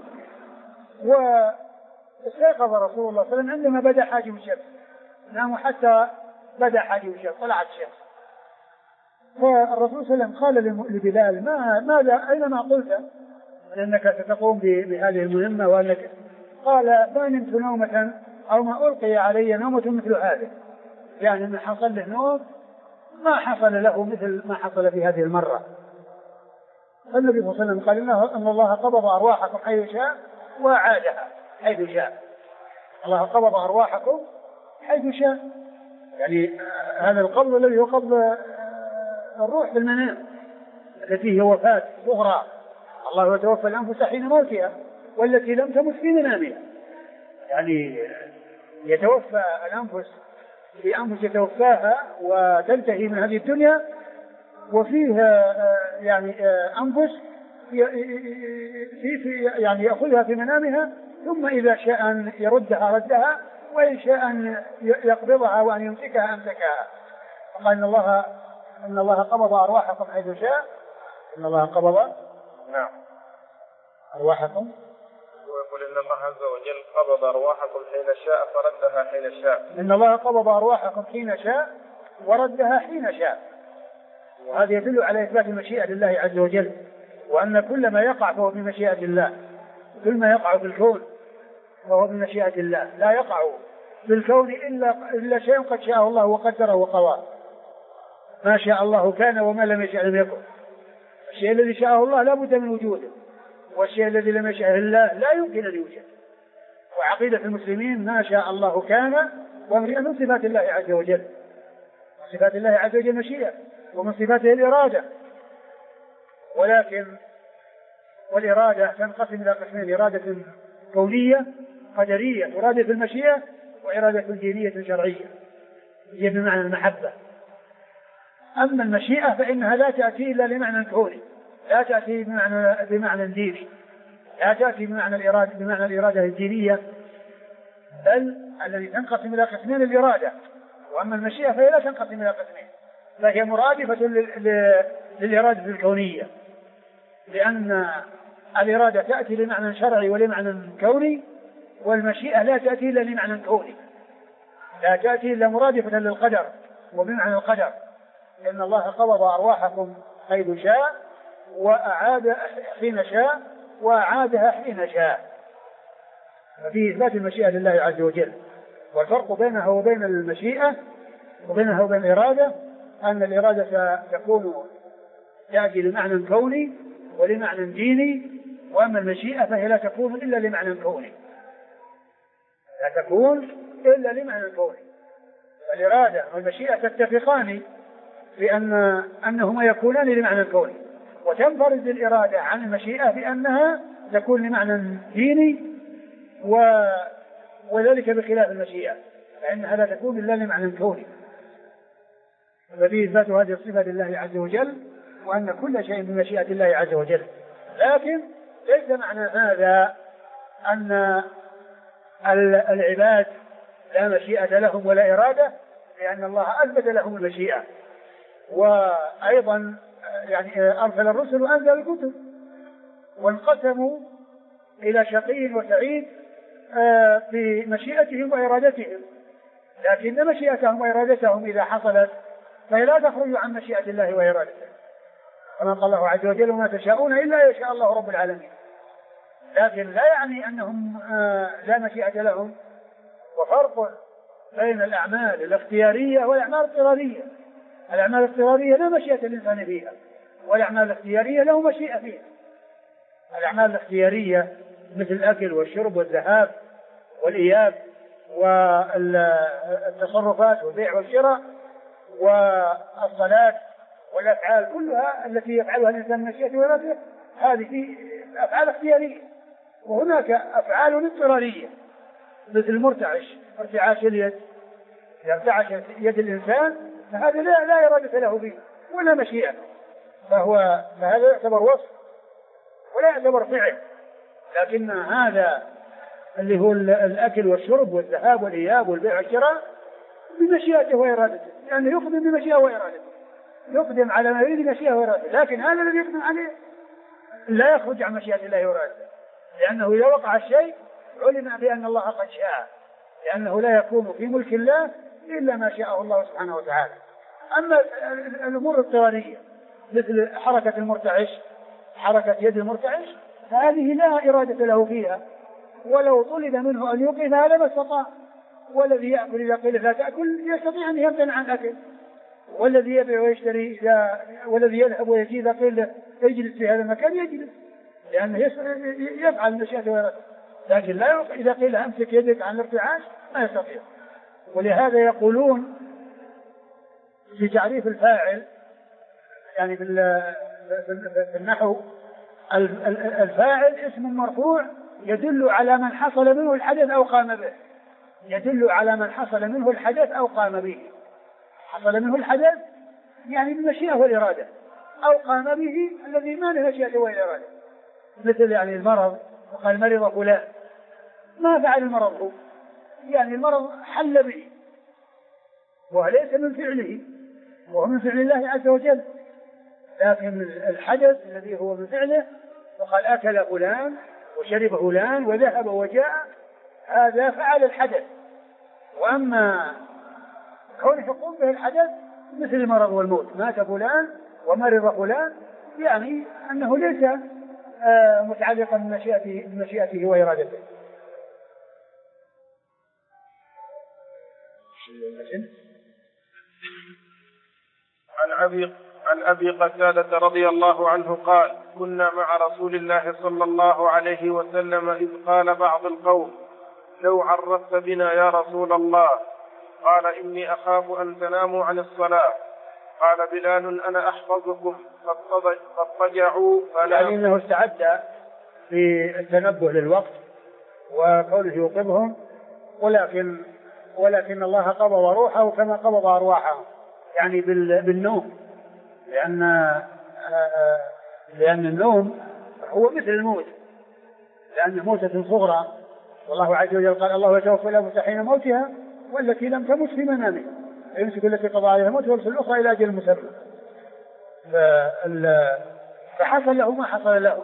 واستيقظ رسول الله صلى الله عليه وسلم عندما بدأ حاجب الشمس، ناموا حتى بدأ حاجب الشمس، طلعت الشمس. فالرسول صلى الله عليه وسلم قال لبلال: ماذا أينما قلت من أنك ستقوم بهذه المهمة وأنك؟ قال: ما نمت نومة أو ما ألقي علي نومة مثل هذه، يعني من حصل له نوم ما حصل له مثل ما حصل في هذه المرة. النبي صلى الله عليه وسلم قال إن الله قبض أرواحكم حيث شاء وأعادها حيث شاء. الله قبض أرواحكم حيث شاء، يعني هذا القبض الذي هو قبض الروح بالمنام التي هي وفاة صغرى. الله يتوفى الأنفس حين موتها والتي لم تمت في منامها، يعني يتوفى الأنفس بأنفس يتوفاها وتنتهي من هذه الدنيا، وفيها يعني أنفس يعني يأخذها في منامها، ثم إذا شاء أن يردها ردها، وإن شاء أن يقبضها وأن يمسكها أمسكها. فقال إن الله قبض أرواحكم حيث شاء. إن الله قبض أرواحكم، ويقول إن الله عز وجل قبض أرواحكم حين شاء فردها حين شاء. إن الله قبض أرواحكم حين شاء وردها حين شاء. وهذا يدل على إثبات المشيئة لله عز وجل، وأن كل ما يقع فهو بمشيئة الله. كل ما يقع في الكون فهو بمشيئة الله، لا يقع في الكون إلا شيء قد شاءه الله وقدره وقضاه. ما شاء الله كان وما لم يشاء لم يكن. الشيء الذي شاءه الله لا بد من وجوده، والشيء الذي لم يشاء الله لا يمكن أن يوجد. وعقيدة المسلمين ما شاء الله كان، ومن صفات الله عز وجل. صفات الله عز وجل مشيئة، ومن صفاته الإرادة. ولكن والإرادة تنقسم إلى قسمين: إرادة كونية قدرية إرادة المشيئة، وإرادة دينية شرعية هي بمعنى المحبة. أما المشيئة فإنها لا تأتي إلا لمعنى كوني، لا تأتي بمعنى ديني، لا تأتي بمعنى الإرادة الدينية، بل الذي تنقسم إلى قسمين الإرادة. وأما المشيئة فهي لا تنقسم إلى قسمين، فهي مرادفة للإرادة الكونية، لأن الإرادة تأتي لمعنى شرعي ولمعنى كوني، والمشيئة لا تأتي إلا لمعنى كوني، لا تأتي إلا مرادفة للقدر وبمعنى القدر. إن الله قبض أرواحكم حيث شاء وأعاد حين شاء وأعادها حين شاء. ففي إثبات المشيئة لله عز وجل. والفرق بينها وبين المشيئة وبينها وبين الإرادة أن الإرادة تكون تأتي لمعنى كوني ولمعنى ديني، وأما المشيئة فهي لا تكون إلا لمعنى كوني. لا تكون إلا لمعنى كوني. الإرادة والمشيئة تتفقان أنهما يكونان لمعنى كوني، وتنفرد الإرادة عن المشيئة بأنها تكون لمعنى ديني، وذلك بخلاف المشيئة فإنها لا تكون إلا لمعنى كوني. ففيه إثبات هذه الصفة لله عز وجل، وأن كل شيء بمشيئة الله عز وجل. لكن ليس معنى هذا أن العباد لا مشيئة لهم ولا إرادة، لأن الله أثبت لهم المشيئة، وأيضا يعني أرسل الرسل وأنزل الكتب، وانقسموا إلى شقي وسعيد في مشيئتهم وإرادتهم، لكن مشيئتهم وإرادتهم إذا حصلت فهي لا تخرج عن مشيئة الله وإرادته، كما قال الله عز وجل: وما تشاءون إلا يشاء الله رب العالمين. لكن لا يعني أنهم لا مشيئة لهم. وفرق بين الأعمال الاختيارية والأعمال الاضطرارية. الأعمال الاضطرارية لا مشيئة الإنسان فيها، والأعمال الاختيارية له مشيئة فيها. الأعمال الاختيارية مثل الأكل والشرب والذهاب والإياب والتصرفات والبيع والشراء والصلاة والأفعال كلها التي يفعلها الإنسان من مشيئته وإرادته، هذه أفعال اختيارية. وهناك أفعال اضطرارية مثل المرتعش، ارتعاش اليد، إذا ارتعش يد الإنسان فهذا لا إرادة له فيه ولا مشيئة، فهذا يعتبر وصف ولا يعتبر فعل. لكن هذا اللي هو الأكل والشرب والذهاب والإياب والبيع والشراء بمشيئته وإرادته، لأنه يقدم بمشيئة وإرادته، يقدم على ما يريد بمشيئة وإرادته. لكن هذا الذي يقدم عليه لا يخرج عن مشيئة الله وإرادته، لأنه إذا وقع الشيء علم بأن الله قد شاء، لأنه لا يكون في ملك الله إلا ما شاء الله سبحانه وتعالى. أما الأمور الاضطرارية مثل حركة المرتعش، حركة يد المرتعش، هذه لا إرادة له فيها، ولو طلب منه أن يوقفها لما استطاع. والذي يأكل إذا قيل لا تأكل يستطيع أن يمتنع عن الأكل، والذي يبيع ويشتري والذي يذهب ويجي إذا قيل يجلس في هذا المكان يجلس، لأنه يفعل مشيئته وإرادته. لكن لا إذا قيل أمسك يدك عن الارتعاش ما يستطيع. ولهذا يقولون في تعريف الفاعل يعني في النحو: الفاعل اسم مرفوع يدل على من حصل منه الحدث أو قام به. يدل على من حصل منه الحدث أو قام به. حصل منه الحدث يعني بالمشيئة والإرادة، أو قام به الذي ما له مشيئة والإرادة، مثل يعني المرض، وقال مرض فلان، ما فعل المرض هو، يعني المرض حل به وليس من فعله، وهو من فعل الله عز وجل. لكن الحدث الذي هو من فعله، وقال أكل فلان وشرب فلان وذهب وجاء، هذا فعل الحدث. وأما كون يقوم به الحدث مثل المرض والموت، مات فلان ومرض فلان، يعني أنه ليس متعلقا بمشيئته وإرادته. عن أبي قتادة رضي الله عنه قال: كنا مع رسول الله صلى الله عليه وسلم إذ قال بعض القوم: لو عرفت بنا يا رسول الله. قال: إني أخاف أن تناموا عن الصلاة. قال بلال: أنا أحفظكم. فاضطجعوا يعني إنه استعد في التنبه للوقت وقوله يوقظهم، ولكن الله قبض روحه كما قبض أرواحهم، يعني بالنوم، لأن النوم هو مثل الموت، لأنه موتة صغرى. والله عز وجل قال: الله يتوفى الأنفس حين موتها والتي لم تمت في منامها يمسك التي قضى عليها الموت ويرسل الأخرى إلى أجل مسمى. فحصل له ما حصل له.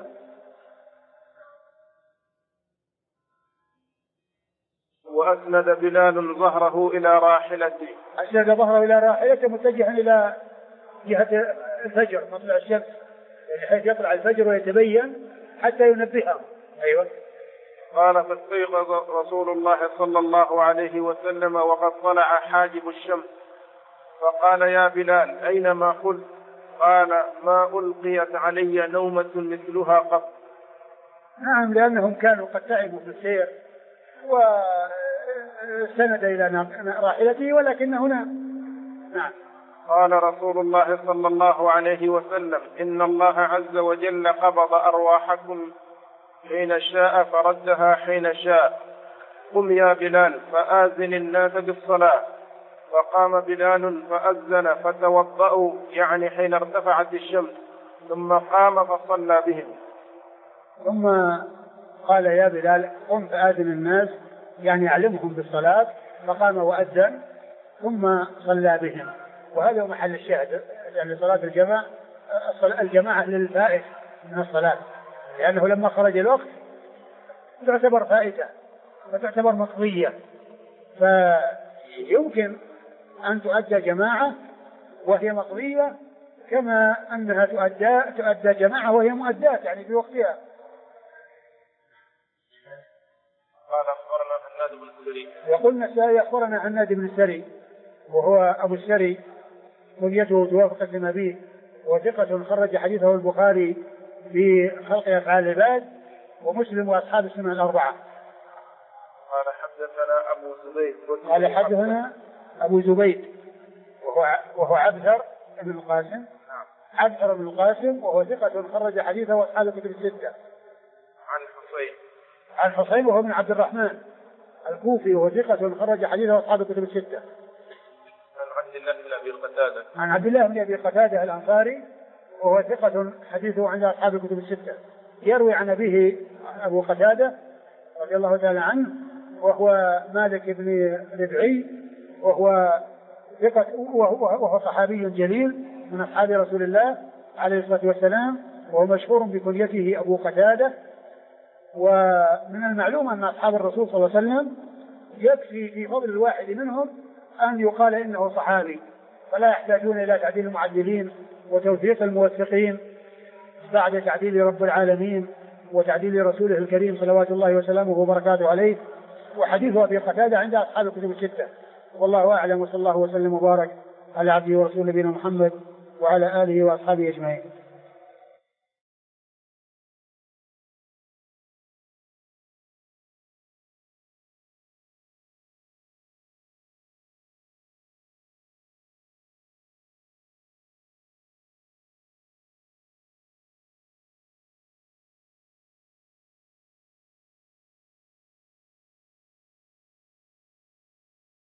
وأسند بلال ظهره إلى راحلته. أسند ظهره إلى راحلته متجها إلى جهة الفجر، مطلع الشمس، يعني حيث يطلع الفجر ويتبين حتى ينبههم. أيوة. قال: فاستيقظ رسول الله صلى الله عليه وسلم وقد طلع حاجب الشمس، فقال: يا بلال، أين ما قلت؟ قال: ما ألقيت علي نومة مثلها قط. نعم، لأنهم كانوا قد تعبوا في السير سند إلى راحلته ولكنه نام. نعم. قال رسول الله صلى الله عليه وسلم: إن الله عز وجل قبض أرواحكم حين شاء فردها حين شاء. قم يا بلال فآذن الناس بالصلاة. فقام بلال فأذن فتوضأوا، يعني حين ارتفعت الشمس، ثم قام فصلى بهم. ثم قال: يا بلال قم فآذن الناس، يعني علمهم بالصلاة. فقام وأذن ثم صلى بهم. وهذا هو محل الشاهد، يعني صلاة الجماعة للفائت من الصلاة، لأنه لما خرج الوقت تعتبر فائتة وتعتبر مقضية، فيمكن أن تؤدى جماعة وهي مقضية كما أنها تؤدى جماعة وهي مؤداة، يعني في وقتها. قال أخبرنا حناد بن السري. وقلنا السائل أخبرنا حناد بن السري، وهو أبو السري، كنيته توافق اسم أبيه، وثقة خرج حديثه البخاري في خلق أفعال العباد ومسلم وأصحاب السنن الأربعة. قال حدثنا أبو زبيد. قال حدثنا أبو زبيد وهو عبثر بن القاسم. عبثر بن القاسم وهو ثقة خرج حديثه أصحاب الكتب الستة. عن حصين وهو بن عبد الرحمن الكوفي وهو ثقة خرج حديثه أصحاب الكتب الستة. عن عبد الله بن أبي قتادة الأنصاري وهو ثقة حديثه عند أصحاب الكتب الستة. يروي عن أبيه أبو قتادة رضي الله تعالى عنه وهو مالك بن ربعي، وهو صحابي جليل من أصحاب رسول الله عليه الصلاة والسلام، وهو مشهور بكنيته أبو قتادة. ومن المعلوم أن أصحاب الرسول صلى الله عليه وسلم يكفي في فضل الواحد منهم أن يقال إنه صحابي، فلا يحتاجون إلى تعديل المعدلين وتوثيق الموثقين بعد تعديل رب العالمين وتعديل رسوله الكريم صلوات الله وسلامه وبركاته عليه. وحديث أبي قتادة عند أصحاب الكتب الستة. والله أعلم، وصلى الله وسلم وبارك على عبده ورسوله نبينا محمد وعلى آله وأصحابه أجمعين.